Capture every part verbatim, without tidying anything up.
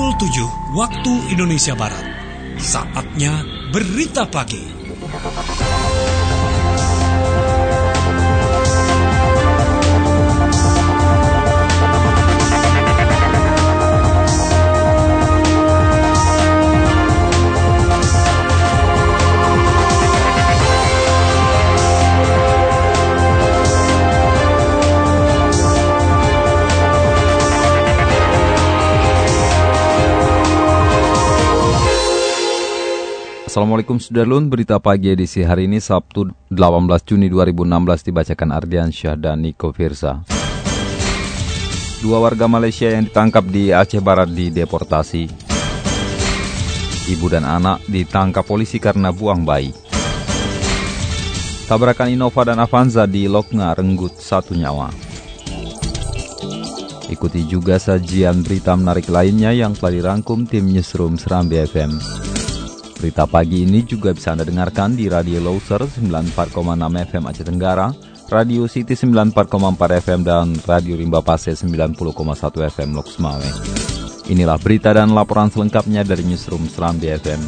pukul tujuh waktu Indonesia Barat. Saatnya Berita Pagi. Assalamualaikum Sudarlun, berita pagi edisi hari ini Sabtu delapan belas Juni dua ribu enam belas dibacakan Ardiansyah dan Niko Firza. Dua warga Malaysia yang ditangkap di Aceh Barat dideportasi. Ibu dan anak ditangkap polisi karena buang bayi. Tabrakan Innova dan Avanza di Loknga renggut satu nyawa. Ikuti juga sajian berita menarik lainnya yang telah dirangkum tim Newsroom Serambi F M. Berita pagi ini juga bisa Anda dengarkan di Radio Loser sembilan puluh empat koma enam F M Aceh Tenggara, Radio City sembilan puluh empat koma empat F M, dan Radio Rimba Pase sembilan puluh koma satu F M Lok Sumawe. Inilah berita dan laporan selengkapnya dari Newsroom Serambi F M.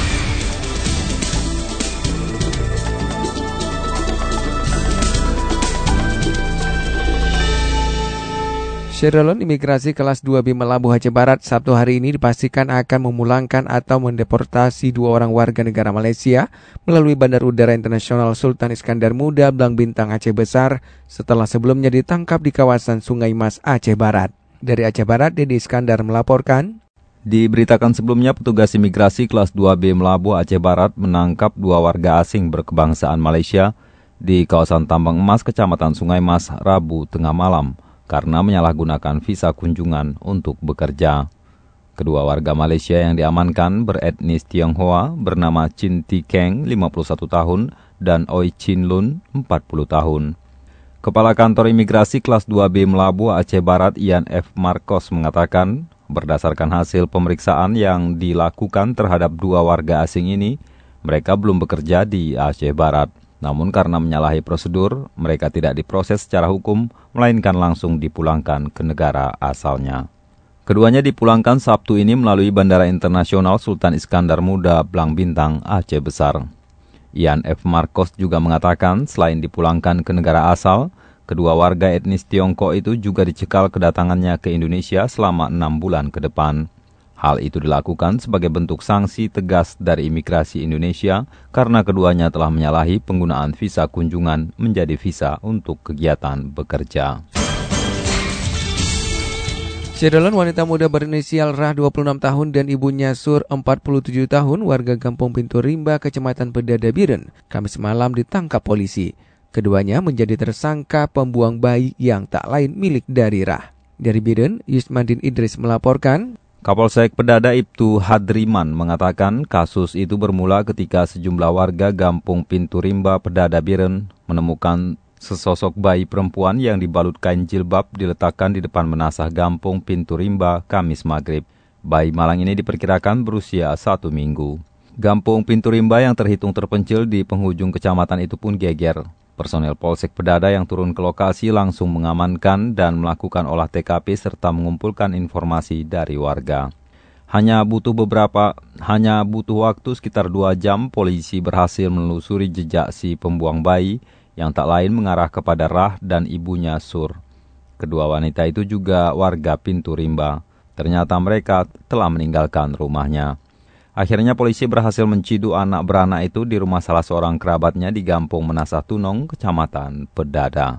Syedalon imigrasi kelas dua B Melabuh Aceh Barat Sabtu hari ini dipastikan akan memulangkan atau mendeportasi dua orang warga negara Malaysia melalui Bandar Udara Internasional Sultan Iskandar Muda Blang Bintang Aceh Besar setelah sebelumnya ditangkap di kawasan Sungai Mas Aceh Barat. Dari Aceh Barat, Dedi Iskandar melaporkan. Diberitakan sebelumnya, petugas imigrasi kelas dua B Melabuh Aceh Barat menangkap dua warga asing berkebangsaan Malaysia di kawasan Tambang Emas, Kecamatan Sungai Mas, Rabu tengah malam, karena menyalahgunakan visa kunjungan untuk bekerja. Kedua warga Malaysia yang diamankan beretnis Tionghoa bernama Chin Ti Keng, lima puluh satu tahun, dan Oi Chin Lun, empat puluh tahun. Kepala Kantor Imigrasi Kelas dua B Melabuh Aceh Barat, Ian F. Marcos, mengatakan, berdasarkan hasil pemeriksaan yang dilakukan terhadap dua warga asing ini, mereka belum bekerja di Aceh Barat. Namun karena menyalahi prosedur, mereka tidak diproses secara hukum, melainkan langsung dipulangkan ke negara asalnya. Keduanya dipulangkan Sabtu ini melalui Bandara Internasional Sultan Iskandar Muda Blang Bintang, Aceh Besar. Ian F. Marcos juga mengatakan, selain dipulangkan ke negara asal, kedua warga etnis Tiongkok itu juga dicekal kedatangannya ke Indonesia selama enam bulan ke depan. Hal itu dilakukan sebagai bentuk sanksi tegas dari imigrasi Indonesia karena keduanya telah menyalahi penggunaan visa kunjungan menjadi visa untuk kegiatan bekerja. Syedalon wanita muda berinisial Rah dua puluh enam tahun dan ibunya Sur empat puluh tujuh tahun warga Kampung Pintu Rimba, Kecamatan Pedada Biren, Kamis malam ditangkap polisi. Keduanya menjadi tersangka pembuang bayi yang tak lain milik dari Rah. Dari Biren, Yusmandin Idris melaporkan. Kapolsek Pedada Ibtu Hadriman mengatakan kasus itu bermula ketika sejumlah warga Kampung Pintu Rimba, Pedada Biren menemukan sesosok bayi perempuan yang dibalut kain jilbab diletakkan di depan menasah Kampung Pintu Rimba Kamis maghrib. Bayi malang ini diperkirakan berusia satu minggu. Kampung Pintu Rimba yang terhitung terpencil di penghujung kecamatan itu pun geger. Personel Polsek Pedada yang turun ke lokasi langsung mengamankan dan melakukan olah T K P serta mengumpulkan informasi dari warga. Hanya butuh beberapa, hanya butuh waktu sekitar dua jam, polisi berhasil menelusuri jejak si pembuang bayi yang tak lain mengarah kepada Rah dan ibunya Sur. Kedua wanita itu juga warga Pintu Rimba. Ternyata mereka telah meninggalkan rumahnya. Akhirnya polisi berhasil menciduk anak beranak itu di rumah salah seorang kerabatnya di Kampung Menasah Tunong, Kecamatan Pedada.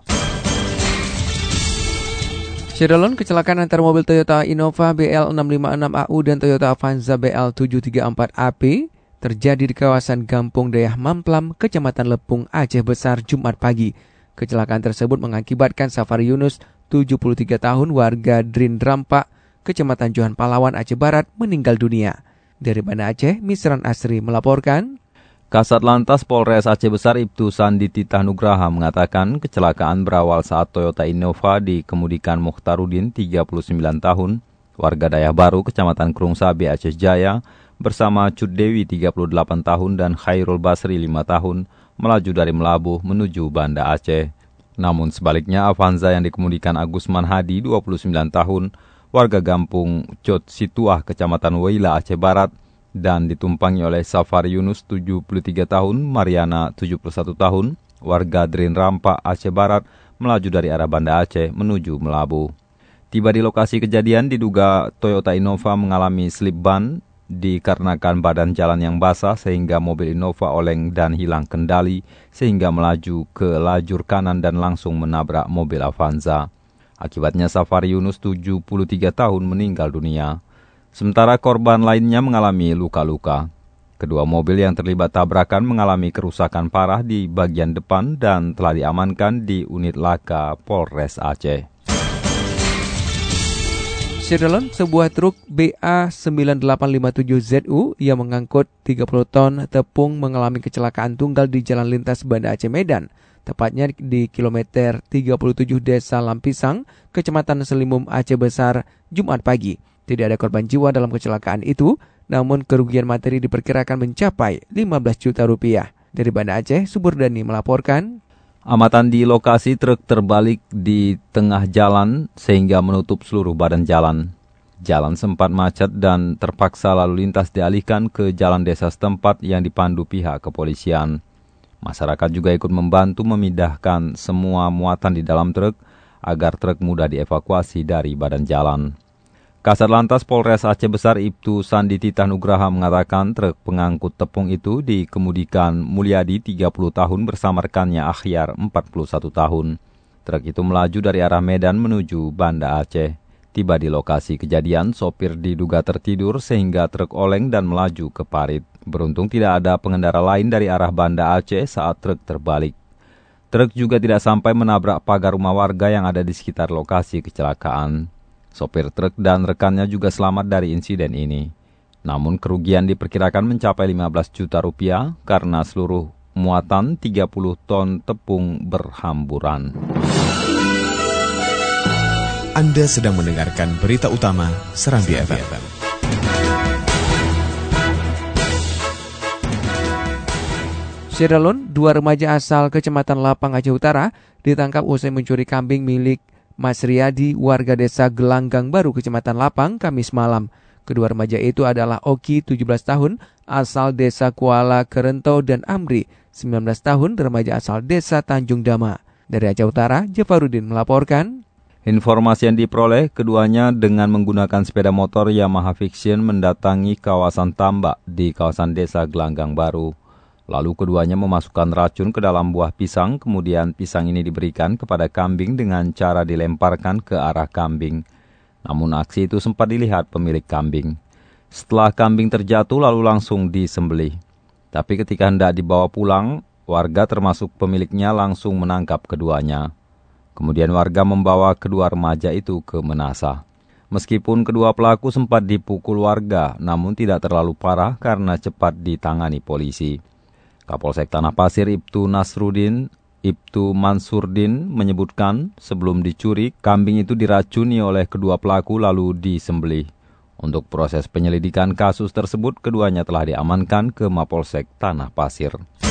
Syedalon, kecelakaan antar mobil Toyota Innova B L enam lima enam A U dan Toyota Avanza B L tujuh tiga empat A P terjadi di kawasan Kampung Dayah Mamplam, Kecamatan Lepung, Aceh Besar, Jumat pagi. Kecelakaan tersebut mengakibatkan Safari Yunus, tujuh puluh tiga tahun, warga Drin Drampak, Kecamatan Johan Palawan, Aceh Barat, meninggal dunia. Dari Banda Aceh, Misran Asri melaporkan. Kasat Lantas Polres Aceh Besar Ibtu Sandi Titah Nugraha mengatakan kecelakaan berawal saat Toyota Innova dikemudikan Mukhtarudin, tiga puluh sembilan tahun, warga Dayah Baru, Kecamatan Krungsabe, Aceh Jaya, bersama Cut Dewi, tiga puluh delapan tahun, dan Khairul Basri, lima tahun, melaju dari Melabuh menuju Banda Aceh. Namun sebaliknya, Avanza yang dikemudikan Agus Manhadi, dua puluh sembilan tahun, warga Gampung Cot Situah, Kecamatan Weila, Aceh Barat, dan ditumpangi oleh Safari Yunus, tujuh puluh tiga tahun, Mariana, tujuh puluh satu tahun, warga Drin Rampak, Aceh Barat, melaju dari arah Banda Aceh menuju Melabu. Tiba di lokasi kejadian, diduga Toyota Innova mengalami slip ban dikarenakan badan jalan yang basah sehingga mobil Innova oleng dan hilang kendali sehingga melaju ke lajur kanan dan langsung menabrak mobil Avanza. Akibatnya Safari Yunus, tujuh puluh tiga tahun, meninggal dunia. Sementara korban lainnya mengalami luka-luka. Kedua mobil yang terlibat tabrakan mengalami kerusakan parah di bagian depan dan telah diamankan di unit laka Polres Aceh. Sederlon, sebuah truk B A sembilan delapan lima tujuh Z U yang mengangkut tiga puluh ton tepung mengalami kecelakaan tunggal di Jalan Lintas Banda Aceh Medan, tepatnya di kilometer tiga puluh tujuh Desa Lampisang, Kecamatan Selimum, Aceh Besar, Jumat pagi. Tidak ada korban jiwa dalam kecelakaan itu, namun kerugian materi diperkirakan mencapai lima belas juta rupiah. Dari Banda Aceh, Suburdani melaporkan. Amatan di lokasi, truk terbalik di tengah jalan sehingga menutup seluruh badan jalan. Jalan sempat macet dan terpaksa lalu lintas dialihkan ke jalan desa setempat yang dipandu pihak kepolisian. Masyarakat juga ikut membantu memindahkan semua muatan di dalam truk agar truk mudah dievakuasi dari badan jalan. Kasat Lantas Polres Aceh Besar Ibtu Sandi Titah Nugraha mengatakan truk pengangkut tepung itu dikemudikan Mulyadi, tiga puluh tahun, bersama rekannya Akhyar, empat puluh satu tahun. Truk itu melaju dari arah Medan menuju Banda Aceh. Tiba di lokasi kejadian, sopir diduga tertidur sehingga truk oleng dan melaju ke parit. Beruntung tidak ada pengendara lain dari arah Banda Aceh saat truk terbalik. Truk juga tidak sampai menabrak pagar rumah warga yang ada di sekitar lokasi kecelakaan. Sopir truk dan rekannya juga selamat dari insiden ini. Namun kerugian diperkirakan mencapai lima belas juta rupiah karena seluruh muatan tiga puluh ton tepung berhamburan. Anda sedang mendengarkan berita utama Serambi F M. Sederlon, dua remaja asal Kecamatan Lapang, Aceh Utara ditangkap usai mencuri kambing milik Mas Riyadi, warga desa Gelanggang Baru, Kecamatan Lapang, Kamis malam. Kedua remaja itu adalah Oki, tujuh belas tahun, asal desa Kuala Kerento, dan Amri, sembilan belas tahun, remaja asal desa Tanjung Dama. Dari Aceh Utara, Jafarudin melaporkan. Informasi yang diperoleh, keduanya dengan menggunakan sepeda motor Yamaha Fiction mendatangi kawasan tambak di kawasan desa Gelanggang Baru. Lalu keduanya memasukkan racun ke dalam buah pisang, kemudian pisang ini diberikan kepada kambing dengan cara dilemparkan ke arah kambing. Namun aksi itu sempat dilihat pemilik kambing. Setelah kambing terjatuh lalu langsung disembelih. Tapi ketika hendak dibawa pulang, warga termasuk pemiliknya langsung menangkap keduanya. Kemudian warga membawa kedua remaja itu ke Menasah. Meskipun kedua pelaku sempat dipukul warga, namun tidak terlalu parah karena cepat ditangani polisi. Kapolsek Tanah Pasir Ibtu Nasruddin, Ibtu Mansurdin menyebutkan sebelum dicuri, kambing itu diracuni oleh kedua pelaku lalu disembelih. Untuk proses penyelidikan kasus tersebut, keduanya telah diamankan ke Mapolsek Tanah Pasir.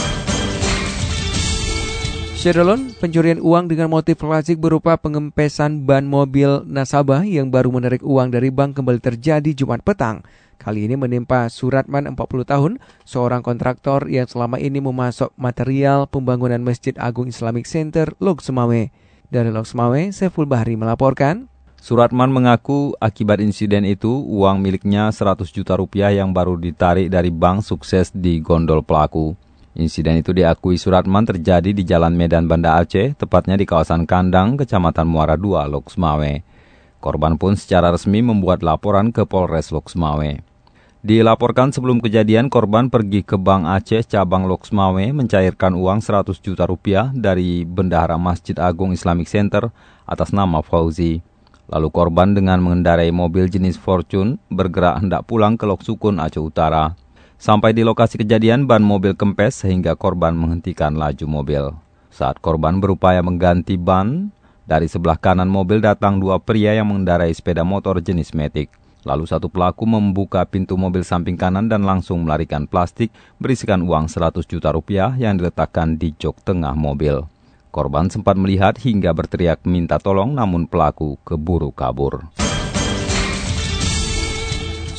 Sederlon, pencurian uang dengan motif klasik berupa pengempesan ban mobil nasabah yang baru menarik uang dari bank kembali terjadi Jumat petang. Kali ini menimpa Suratman, empat puluh tahun, seorang kontraktor yang selama ini memasok material pembangunan Masjid Agung Islamic Center, Lok Semawe. Dari Lok Semawe, Saiful Bahri melaporkan. Suratman mengaku akibat insiden itu, uang miliknya seratus juta rupiah yang baru ditarik dari bank sukses di gondol pelaku. Insiden itu diakui Suratman terjadi di Jalan Medan Banda Aceh, tepatnya di kawasan Kandang, Kecamatan Muara dua, Lok Semawe. Korban pun secara resmi membuat laporan ke Polres Lok Semawe. Dilaporkan sebelum kejadian, korban pergi ke Bank Aceh cabang Lok Semawe mencairkan uang seratus juta rupiah dari bendahara Masjid Agung Islamic Center atas nama Fauzi. Lalu korban dengan mengendarai mobil jenis Fortune bergerak hendak pulang ke Lok Sukun, Aceh Utara. Sampai di lokasi kejadian, ban mobil kempes sehingga korban menghentikan laju mobil. Saat korban berupaya mengganti ban, dari sebelah kanan mobil datang dua pria yang mengendarai sepeda motor jenis Matic. Lalu satu pelaku membuka pintu mobil samping kanan dan langsung melarikan plastik berisikan uang seratus juta rupiah yang diletakkan di jok tengah mobil. Korban sempat melihat hingga berteriak minta tolong, namun pelaku keburu kabur.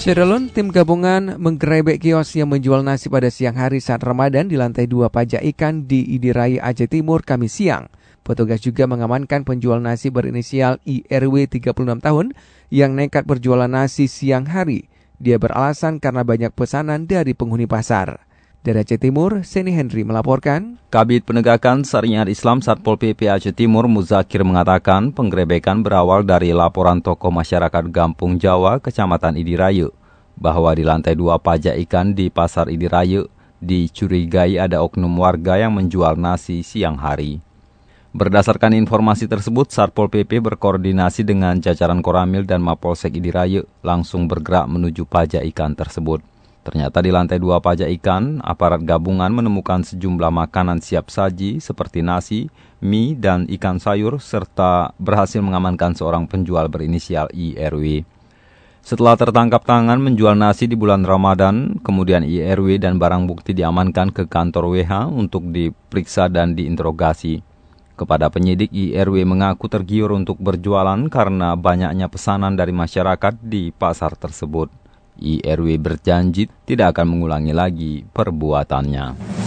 Saudara, tim gabungan menggerebek kios yang menjual nasi pada siang hari saat Ramadan di lantai dua Pajak Ikan di Idiraya, Aceh Timur, Kamis siang. Petugas juga mengamankan penjual nasi berinisial I R W tiga puluh enam tahun yang nekat berjualan nasi siang hari. Dia beralasan karena banyak pesanan dari penghuni pasar. Dari Aceh Timur, Seni Henry melaporkan. Kabid Penegakan Syariat Islam Satpol P P Aceh Timur Muzakir mengatakan penggerebekan berawal dari laporan tokoh masyarakat Gampung Jawa, Kecamatan Idiraya, bahwa di lantai dua Pajak Ikan di Pasar Idiraya dicurigai ada oknum warga yang menjual nasi siang hari. Berdasarkan informasi tersebut, Satpol P P berkoordinasi dengan jajaran Koramil dan Mapolsek Idiraya langsung bergerak menuju Pajak Ikan tersebut. Ternyata di lantai dua Pajak Ikan, aparat gabungan menemukan sejumlah makanan siap saji seperti nasi, mie, dan ikan sayur, serta berhasil mengamankan seorang penjual berinisial I R W. Setelah tertangkap tangan menjual nasi di bulan Ramadan, kemudian I R W dan barang bukti diamankan ke kantor W H untuk diperiksa dan diinterogasi. Kepada penyidik, I R W mengaku tergiur untuk berjualan karena banyaknya pesanan dari masyarakat di pasar tersebut. I R W berjanji tidak akan mengulangi lagi perbuatannya.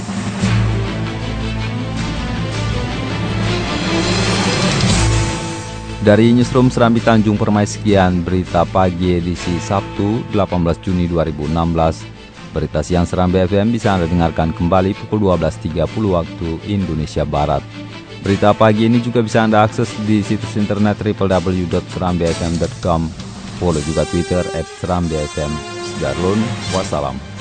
Dari Newsroom Serambi Tanjung Permai, sekian berita pagi edisi Sabtu delapan belas Juni dua ribu enam belas. Berita siang Serambi F M bisa Anda dengarkan kembali pukul dua belas tiga puluh waktu Indonesia Barat. Berita pagi ini juga bisa Anda akses di situs internet w w w dot serambi f m dot com. Follow juga Twitter at serambi f m. Darulun, wassalam.